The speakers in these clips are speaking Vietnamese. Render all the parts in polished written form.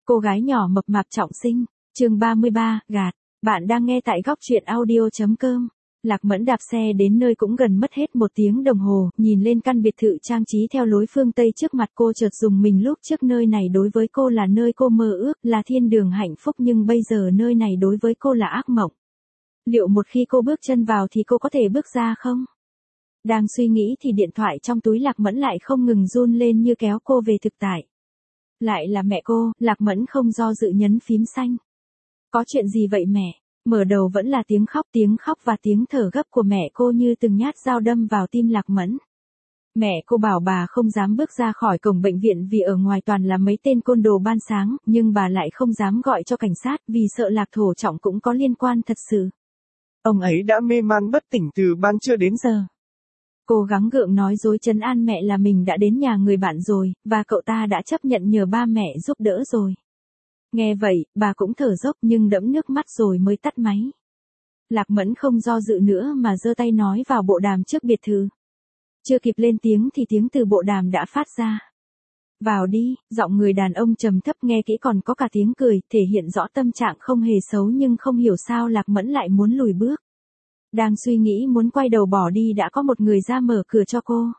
Cô gái nhỏ mập mạp trọng sinh, chương 33, gạt. Bạn đang nghe tại góc truyện audio.com. Lạc Mẫn đạp xe đến nơi cũng gần mất hết 1 tiếng đồng hồ, nhìn lên căn biệt thự trang trí theo lối phương Tây trước mặt cô chợt dùng mình lúc trước nơi này đối với cô là nơi cô mơ ước, là thiên đường hạnh phúc nhưng bây giờ nơi này đối với cô là ác mộng. Liệu một khi cô bước chân vào thì cô có thể bước ra không? Đang suy nghĩ thì điện thoại trong túi Lạc Mẫn lại không ngừng run lên như kéo cô về thực tại. Lại là mẹ cô, Lạc Mẫn không do dự nhấn phím xanh. Có chuyện gì vậy mẹ? Mở đầu vẫn là tiếng khóc và tiếng thở gấp của mẹ cô như từng nhát dao đâm vào tim Lạc Mẫn. Mẹ cô bảo bà không dám bước ra khỏi cổng bệnh viện vì ở ngoài toàn là mấy tên côn đồ ban sáng, nhưng bà lại không dám gọi cho cảnh sát vì sợ Lạc Thổ Trọng cũng có liên quan thật sự. Ông ấy đã mê man bất tỉnh từ ban trưa đến giờ. Cô gắng gượng nói dối trấn an mẹ là mình đã đến nhà người bạn rồi, và cậu ta đã chấp nhận nhờ ba mẹ giúp đỡ rồi. Nghe vậy, bà cũng thở dốc nhưng đẫm nước mắt rồi mới tắt máy. Lạc Mẫn không do dự nữa mà giơ tay nói vào bộ đàm trước biệt thự. Chưa kịp lên tiếng thì tiếng từ bộ đàm đã phát ra. Vào đi, giọng người đàn ông trầm thấp nghe kỹ còn có cả tiếng cười, thể hiện rõ tâm trạng không hề xấu nhưng không hiểu sao Lạc Mẫn lại muốn lùi bước. Đang suy nghĩ muốn quay đầu bỏ đi đã có một người ra mở cửa cho cô.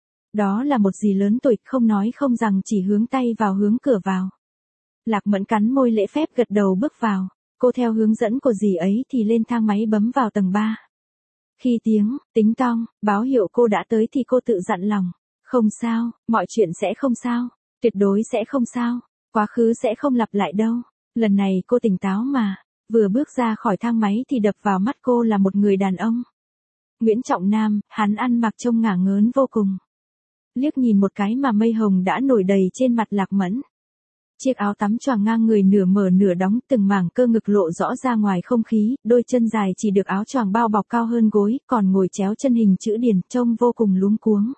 Đó là một dì lớn tuổi không nói không rằng chỉ hướng tay vào hướng cửa vào. Lạc Mẫn cắn môi lễ phép gật đầu bước vào, cô theo hướng dẫn của dì ấy thì lên thang máy bấm vào tầng 3. Khi tiếng, tính tong, báo hiệu cô đã tới thì cô tự dặn lòng, không sao, mọi chuyện sẽ không sao, tuyệt đối sẽ không sao, quá khứ sẽ không lặp lại đâu, lần này cô tỉnh táo mà. Vừa bước ra khỏi thang máy thì đập vào mắt cô là một người đàn ông. Nguyễn Trọng Nam, hắn ăn mặc trông ngả ngớn vô cùng. Liếc nhìn một cái mà mây hồng đã nổi đầy trên mặt Lạc Mẫn. Chiếc áo tắm choàng ngang người nửa mở nửa đóng, từng mảng cơ ngực lộ rõ ra ngoài không khí, đôi chân dài chỉ được áo choàng bao bọc cao hơn gối, còn ngồi chéo chân hình chữ điền, trông vô cùng luống cuống.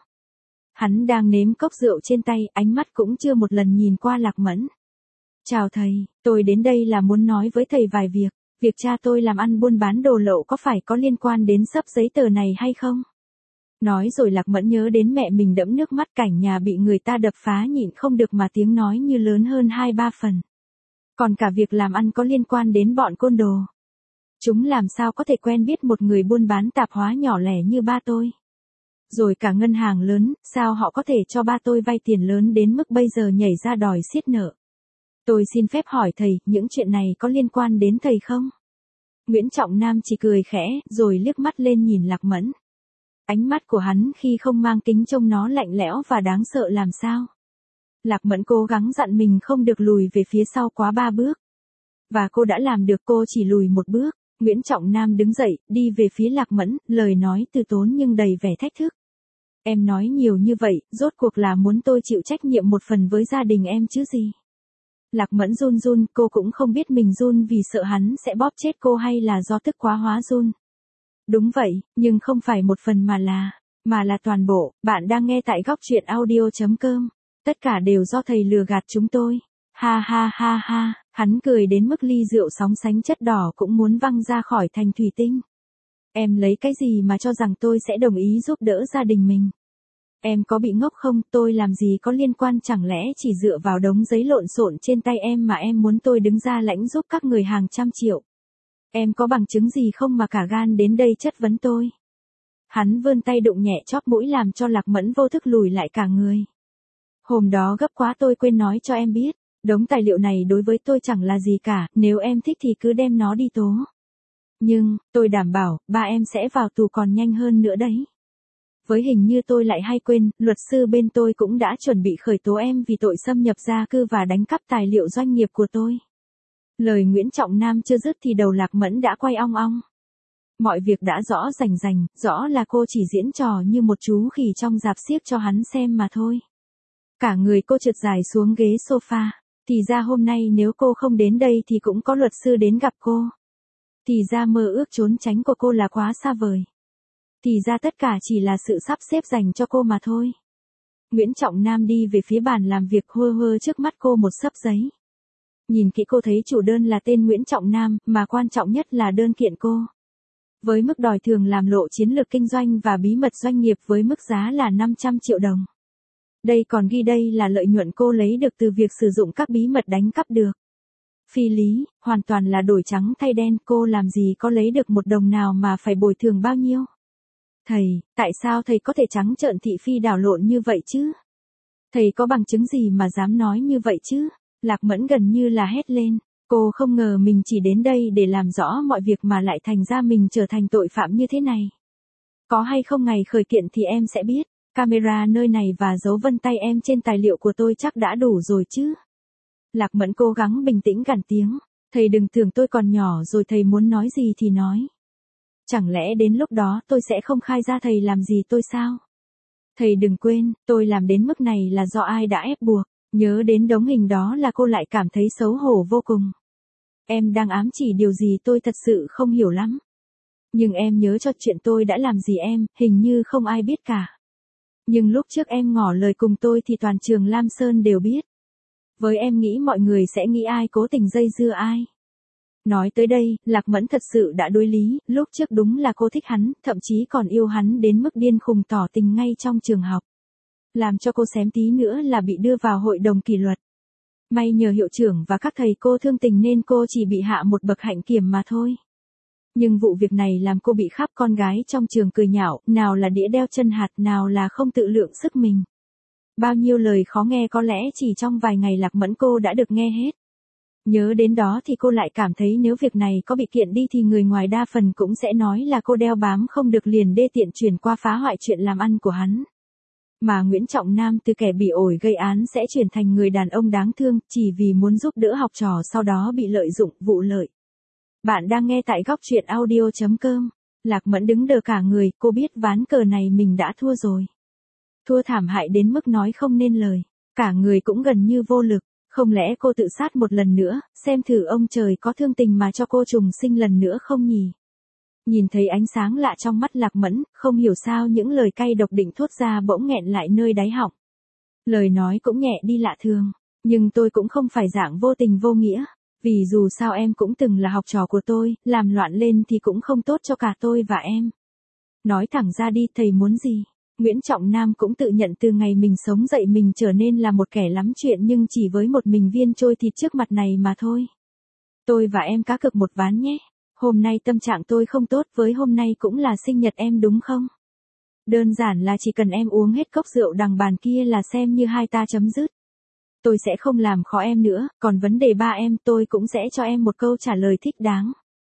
Hắn đang nếm cốc rượu trên tay, ánh mắt cũng chưa một lần nhìn qua Lạc Mẫn. Chào thầy, tôi đến đây là muốn nói với thầy vài việc. Việc cha tôi làm ăn buôn bán đồ lậu có phải có liên quan đến xấp giấy tờ này hay không? Nói rồi Lạc Mẫn nhớ đến mẹ mình đẫm nước mắt cảnh nhà bị người ta đập phá nhịn không được mà tiếng nói như lớn hơn 2-3 phần. Còn cả việc làm ăn có liên quan đến bọn côn đồ. Chúng làm sao có thể quen biết một người buôn bán tạp hóa nhỏ lẻ như ba tôi? Rồi cả ngân hàng lớn, sao họ có thể cho ba tôi vay tiền lớn đến mức bây giờ nhảy ra đòi xiết nợ? Tôi xin phép hỏi thầy, những chuyện này có liên quan đến thầy không? Nguyễn Trọng Nam chỉ cười khẽ, rồi liếc mắt lên nhìn Lạc Mẫn. Ánh mắt của hắn khi không mang kính trông nó lạnh lẽo và đáng sợ làm sao. Lạc Mẫn cố gắng dặn mình không được lùi về phía sau quá 3 bước. Và cô đã làm được, cô chỉ lùi 1 bước. Nguyễn Trọng Nam đứng dậy, đi về phía Lạc Mẫn, lời nói từ tốn nhưng đầy vẻ thách thức. Em nói nhiều như vậy, rốt cuộc là muốn tôi chịu trách nhiệm một phần với gia đình em chứ gì? Lạc Mẫn run run, cô cũng không biết mình run vì sợ hắn sẽ bóp chết cô hay là do tức quá hóa run. Đúng vậy, nhưng không phải một phần mà là toàn bộ. Bạn đang nghe tại góc truyện audio.com. Tất cả đều do thầy lừa gạt chúng tôi. Ha ha ha ha, hắn cười đến mức ly rượu sóng sánh chất đỏ cũng muốn văng ra khỏi thành thủy tinh. Em lấy cái gì mà cho rằng tôi sẽ đồng ý giúp đỡ gia đình mình? Em có bị ngốc không? Tôi làm gì có liên quan, chẳng lẽ chỉ dựa vào đống giấy lộn xộn trên tay em mà em muốn tôi đứng ra lãnh giúp các người hàng trăm triệu? Em có bằng chứng gì không mà cả gan đến đây chất vấn tôi? Hắn vươn tay đụng nhẹ chóp mũi làm cho Lạc Mẫn vô thức lùi lại cả người. Hôm đó gấp quá tôi quên nói cho em biết, đống tài liệu này đối với tôi chẳng là gì cả, nếu em thích thì cứ đem nó đi tố. Nhưng, tôi đảm bảo, ba em sẽ vào tù còn nhanh hơn nữa đấy. Với hình như tôi lại hay quên, luật sư bên tôi cũng đã chuẩn bị khởi tố em vì tội xâm nhập gia cư và đánh cắp tài liệu doanh nghiệp của tôi. Lời Nguyễn Trọng Nam chưa dứt thì đầu Lạc Mẫn đã quay ong ong. Mọi việc đã rõ rành rành, rõ là cô chỉ diễn trò như một chú khỉ trong rạp xiếc cho hắn xem mà thôi. Cả người cô trượt dài xuống ghế sofa. Thì ra hôm nay nếu cô không đến đây thì cũng có luật sư đến gặp cô. Thì ra mơ ước trốn tránh của cô là quá xa vời. Thì ra tất cả chỉ là sự sắp xếp dành cho cô mà thôi. Nguyễn Trọng Nam đi về phía bàn làm việc, hơ hơ trước mắt cô một xấp giấy. Nhìn kỹ cô thấy chủ đơn là tên Nguyễn Trọng Nam, mà quan trọng nhất là đơn kiện cô. Với mức đòi thường làm lộ chiến lược kinh doanh và bí mật doanh nghiệp với mức giá là 500 triệu đồng. Đây còn ghi đây là lợi nhuận cô lấy được từ việc sử dụng các bí mật đánh cắp được. Phi lý, hoàn toàn là đổi trắng thay đen, cô làm gì có lấy được một đồng nào mà phải bồi thường bao nhiêu. Thầy, tại sao thầy có thể trắng trợn thị phi đảo lộn như vậy chứ? Thầy có bằng chứng gì mà dám nói như vậy chứ? Lạc Mẫn gần như là hét lên. Cô không ngờ mình chỉ đến đây để làm rõ mọi việc mà lại thành ra mình trở thành tội phạm như thế này. Có hay không ngày khởi kiện thì em sẽ biết. Camera nơi này và dấu vân tay em trên tài liệu của tôi chắc đã đủ rồi chứ. Lạc Mẫn cố gắng bình tĩnh gằn tiếng. Thầy đừng tưởng tôi còn nhỏ rồi thầy muốn nói gì thì nói. Chẳng lẽ đến lúc đó tôi sẽ không khai ra thầy làm gì tôi sao? Thầy đừng quên, tôi làm đến mức này là do ai đã ép buộc. Nhớ đến đống hình đó là cô lại cảm thấy xấu hổ vô cùng. Em đang ám chỉ điều gì tôi thật sự không hiểu lắm. Nhưng em nhớ cho chuyện tôi đã làm gì em, hình như không ai biết cả. Nhưng lúc trước em ngỏ lời cùng tôi thì toàn trường Lam Sơn đều biết. Với em nghĩ mọi người sẽ nghĩ ai cố tình dây dưa ai. Nói tới đây, Lạc Mẫn thật sự đã đối lý, lúc trước đúng là cô thích hắn, thậm chí còn yêu hắn đến mức điên khùng tỏ tình ngay trong trường học. Làm cho cô xém tí nữa là bị đưa vào hội đồng kỷ luật. May nhờ hiệu trưởng và các thầy cô thương tình nên cô chỉ bị hạ một bậc hạnh kiểm mà thôi. Nhưng vụ việc này làm cô bị khắp con gái trong trường cười nhạo, nào là đĩa đeo chân hạt, nào là không tự lượng sức mình. Bao nhiêu lời khó nghe có lẽ chỉ trong vài ngày Lạc Mẫn cô đã được nghe hết. Nhớ đến đó thì cô lại cảm thấy nếu việc này có bị kiện đi thì người ngoài đa phần cũng sẽ nói là cô đeo bám không được liền đê tiện chuyển qua phá hoại chuyện làm ăn của hắn. Mà Nguyễn Trọng Nam từ kẻ bị ổi gây án sẽ chuyển thành người đàn ông đáng thương chỉ vì muốn giúp đỡ học trò sau đó bị lợi dụng, vụ lợi. Bạn đang nghe tại góc truyện audio.com. Lạc Mẫn đứng đờ cả người, cô biết ván cờ này mình đã thua rồi. Thua thảm hại đến mức nói không nên lời. Cả người cũng gần như vô lực. Không lẽ cô tự sát một lần nữa, xem thử ông trời có thương tình mà cho cô trùng sinh lần nữa không nhỉ? Nhìn thấy ánh sáng lạ trong mắt Lạc Mẫn, không hiểu sao những lời cay độc định thốt ra bỗng nghẹn lại nơi đáy họng. Lời nói cũng nhẹ đi lạ thường, nhưng tôi cũng không phải dạng vô tình vô nghĩa, vì dù sao em cũng từng là học trò của tôi, làm loạn lên thì cũng không tốt cho cả tôi và em. Nói thẳng ra đi, thầy muốn gì? Nguyễn Trọng Nam cũng tự nhận từ ngày mình sống dậy mình trở nên là một kẻ lắm chuyện nhưng chỉ với một mình viên trôi thịt trước mặt này mà thôi. Tôi và em cá cược một ván nhé. Hôm nay tâm trạng tôi không tốt, với hôm nay cũng là sinh nhật em đúng không? Đơn giản là chỉ cần em uống hết cốc rượu đằng bàn kia là xem như hai ta chấm dứt. Tôi sẽ không làm khó em nữa, còn vấn đề ba em tôi cũng sẽ cho em một câu trả lời thích đáng.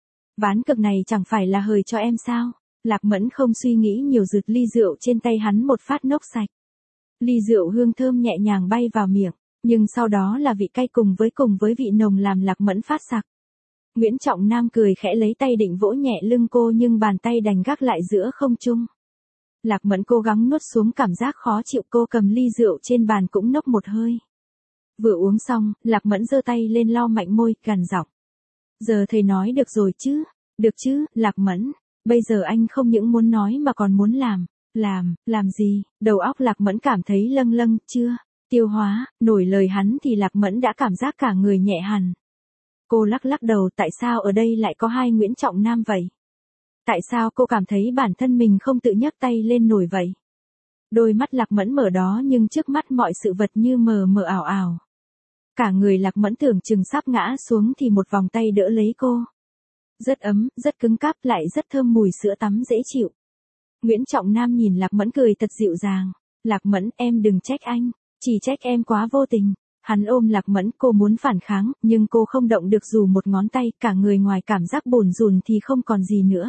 Ván cược này chẳng phải là hời cho em sao? Lạc Mẫn không suy nghĩ nhiều rực ly rượu trên tay hắn một phát nốc sạch. Ly rượu hương thơm nhẹ nhàng bay vào miệng, nhưng sau đó là vị cay cùng với vị nồng làm Lạc Mẫn phát sặc. Nguyễn Trọng Nam cười khẽ lấy tay định vỗ nhẹ lưng cô nhưng bàn tay đành gác lại giữa không trung. Lạc Mẫn cố gắng nuốt xuống cảm giác khó chịu, cô cầm ly rượu trên bàn cũng nốc một hơi. Vừa uống xong, Lạc Mẫn giơ tay lên lau mạnh môi, gằn giọng. Giờ thầy nói được rồi chứ? Được chứ, Lạc Mẫn. Bây giờ anh không những muốn nói mà còn muốn làm. Làm gì? Đầu óc Lạc Mẫn cảm thấy lâng lâng, chưa tiêu hóa nổi lời hắn thì Lạc Mẫn đã cảm giác cả người nhẹ hẳn. Cô lắc lắc đầu, tại sao ở đây lại có hai Nguyễn Trọng Nam vậy? Tại sao cô cảm thấy bản thân mình không tự nhấc tay lên nổi vậy? Đôi mắt Lạc Mẫn mở đó nhưng trước mắt mọi sự vật như mờ mờ ảo ảo. Cả người Lạc Mẫn tưởng chừng sắp ngã xuống thì một vòng tay đỡ lấy cô. Rất ấm, rất cứng cáp lại rất thơm mùi sữa tắm dễ chịu. Nguyễn Trọng Nam nhìn Lạc Mẫn cười thật dịu dàng. Lạc Mẫn, em đừng trách anh, chỉ trách em quá vô tình. Hắn ôm Lạc Mẫn, cô muốn phản kháng, nhưng cô không động được dù một ngón tay, cả người ngoài cảm giác bồn rùn thì không còn gì nữa.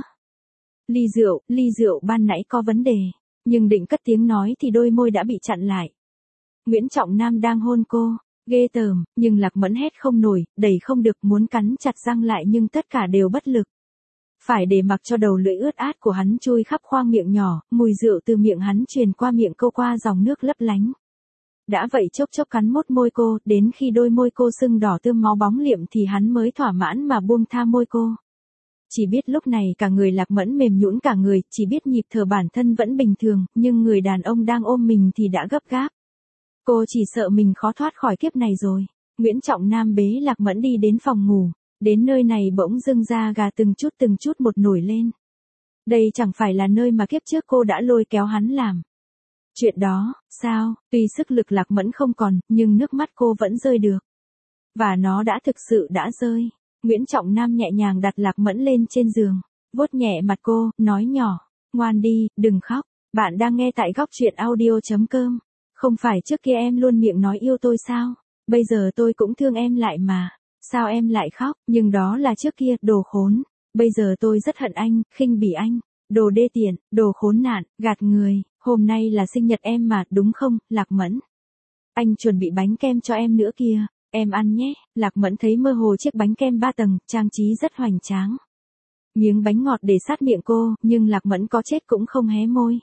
Ly rượu ban nãy có vấn đề, nhưng định cất tiếng nói thì đôi môi đã bị chặn lại. Nguyễn Trọng Nam đang hôn cô, ghê tởm, nhưng Lạc Mẫn hét không nổi, đẩy không được, muốn cắn chặt răng lại nhưng tất cả đều bất lực. Phải để mặc cho đầu lưỡi ướt át của hắn chui khắp khoang miệng nhỏ, mùi rượu từ miệng hắn truyền qua miệng cô qua dòng nước lấp lánh. Đã vậy chốc chốc cắn mốt môi cô, đến khi đôi môi cô sưng đỏ tươm máu bóng liệm thì hắn mới thỏa mãn mà buông tha môi cô. Chỉ biết lúc này cả người Lạc Mẫn mềm nhũn cả người, chỉ biết nhịp thở bản thân vẫn bình thường, nhưng người đàn ông đang ôm mình thì đã gấp gáp. Cô chỉ sợ mình khó thoát khỏi kiếp này rồi. Nguyễn Trọng Nam bế Lạc Mẫn đi đến phòng ngủ, đến nơi này bỗng dưng da gà từng chút một nổi lên. Đây chẳng phải là nơi mà kiếp trước cô đã lôi kéo hắn làm. Chuyện đó, sao? Tuy sức lực Lạc Mẫn không còn, nhưng nước mắt cô vẫn rơi được. Và nó đã thực sự đã rơi. Nguyễn Trọng Nam nhẹ nhàng đặt Lạc Mẫn lên trên giường, vuốt nhẹ mặt cô, nói nhỏ, ngoan đi, đừng khóc. Bạn đang nghe tại góc truyện audio.com. Không phải trước kia em luôn miệng nói yêu tôi sao? Bây giờ tôi cũng thương em lại mà. Sao em lại khóc? Nhưng đó là trước kia, đồ khốn. Bây giờ tôi rất hận anh, khinh bỉ anh. Đồ đê tiện, đồ khốn nạn, gạt người. Hôm nay là sinh nhật em mà, đúng không, Lạc Mẫn? Anh chuẩn bị bánh kem cho em nữa kìa. Em ăn nhé. Lạc Mẫn thấy mơ hồ chiếc bánh kem 3 tầng, trang trí rất hoành tráng. Miếng bánh ngọt để sát miệng cô, nhưng Lạc Mẫn có chết cũng không hé môi.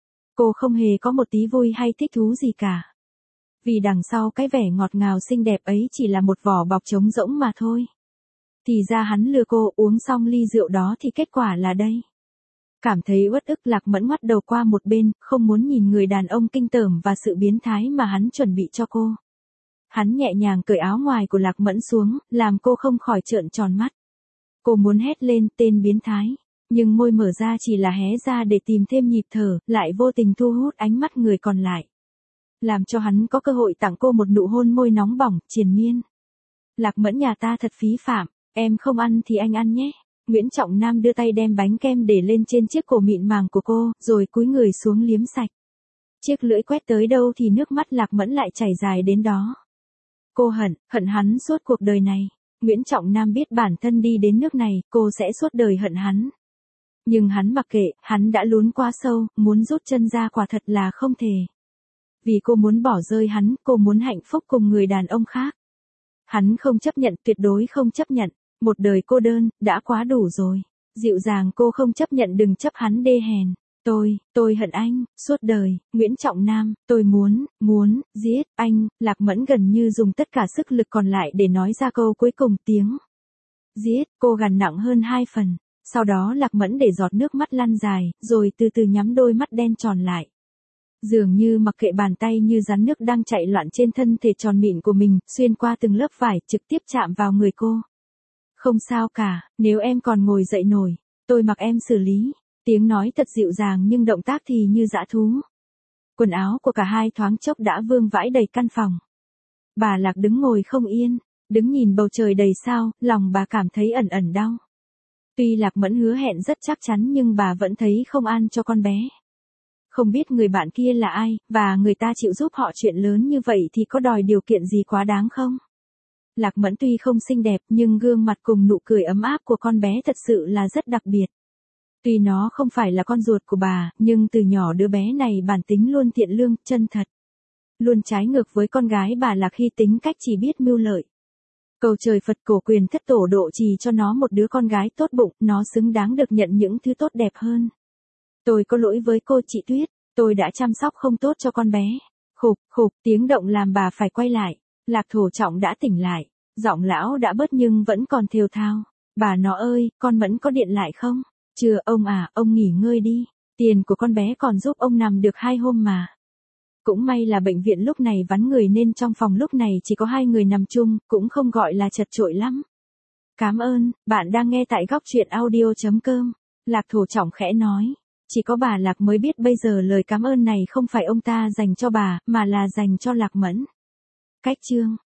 Cô không hề có một tí vui hay thích thú gì cả. Vì đằng sau cái vẻ ngọt ngào xinh đẹp ấy chỉ là một vỏ bọc trống rỗng mà thôi. Thì ra hắn lừa cô, uống xong ly rượu đó thì kết quả là đây. Cảm thấy uất ức, Lạc Mẫn ngoắt đầu qua một bên, không muốn nhìn người đàn ông kinh tởm và sự biến thái mà hắn chuẩn bị cho cô. Hắn nhẹ nhàng cởi áo ngoài của Lạc Mẫn xuống, làm cô không khỏi trợn tròn mắt. Cô muốn hét lên tên biến thái, nhưng môi mở ra chỉ là hé ra để tìm thêm nhịp thở, lại vô tình thu hút ánh mắt người còn lại. Làm cho hắn có cơ hội tặng cô một nụ hôn môi nóng bỏng, triền miên. Lạc Mẫn nhà ta thật phí phạm, em không ăn thì anh ăn nhé. Nguyễn Trọng Nam đưa tay đem bánh kem để lên trên chiếc cổ mịn màng của cô, rồi cúi người xuống liếm sạch. Chiếc lưỡi quét tới đâu thì nước mắt Lạc Mẫn lại chảy dài đến đó. Cô hận hắn suốt cuộc đời này. Nguyễn Trọng Nam biết bản thân đi đến nước này, cô sẽ suốt đời hận hắn. Nhưng hắn mặc kệ, hắn đã lún quá sâu, muốn rút chân ra quả thật là không thể. Vì cô muốn bỏ rơi hắn, cô muốn hạnh phúc cùng người đàn ông khác. Hắn không chấp nhận, tuyệt đối không chấp nhận. Một đời cô đơn, đã quá đủ rồi. Dịu dàng cô không chấp nhận, đừng chấp hắn đê hèn. Tôi hận anh, suốt đời. Nguyễn Trọng Nam, tôi muốn, giết, anh. Lạc Mẫn gần như dùng tất cả sức lực còn lại để nói ra câu cuối cùng, tiếng giết, cô gằn nặng hơn 2 phần. Sau đó Lạc Mẫn để giọt nước mắt lăn dài, rồi từ từ nhắm đôi mắt đen tròn lại. Dường như mặc kệ bàn tay như rắn nước đang chạy loạn trên thân thể tròn mịn của mình, xuyên qua từng lớp vải, trực tiếp chạm vào người cô. Không sao cả, nếu em còn ngồi dậy nổi, tôi mặc em xử lý. Tiếng nói thật dịu dàng nhưng động tác thì như dã thú. Quần áo của cả hai thoáng chốc đã vương vãi đầy căn phòng. Bà Lạc đứng ngồi không yên, đứng nhìn bầu trời đầy sao, lòng bà cảm thấy ẩn ẩn đau. Tuy Lạc Mẫn hứa hẹn rất chắc chắn nhưng bà vẫn thấy không an cho con bé. Không biết người bạn kia là ai, và người ta chịu giúp họ chuyện lớn như vậy thì có đòi điều kiện gì quá đáng không? Lạc Mẫn tuy không xinh đẹp nhưng gương mặt cùng nụ cười ấm áp của con bé thật sự là rất đặc biệt. Tuy nó không phải là con ruột của bà, nhưng từ nhỏ đứa bé này bản tính luôn thiện lương, chân thật. Luôn trái ngược với con gái bà Lạc khi tính cách chỉ biết mưu lợi. Cầu trời Phật cổ quyền thất tổ độ trì cho nó một đứa con gái tốt bụng, nó xứng đáng được nhận những thứ tốt đẹp hơn. Tôi có lỗi với cô chị Tuyết, tôi đã chăm sóc không tốt cho con bé. Khục, tiếng động làm bà phải quay lại. Lạc Thổ Trọng đã tỉnh lại, giọng lão đã bớt nhưng vẫn còn thều thào. Bà nó ơi, con Mẫn có điện lại không? Chưa ông à, ông nghỉ ngơi đi. Tiền của con bé còn giúp ông nằm được 2 hôm mà. Cũng may là bệnh viện lúc này vắng người nên trong phòng lúc này chỉ có 2 người nằm chung, cũng không gọi là chật chội lắm. Cảm ơn, bạn đang nghe tại góc truyện audio.com. Lạc Thổ Trọng khẽ nói. Chỉ có bà Lạc mới biết bây giờ lời cảm ơn này không phải ông ta dành cho bà, mà là dành cho Lạc Mẫn. Cách chương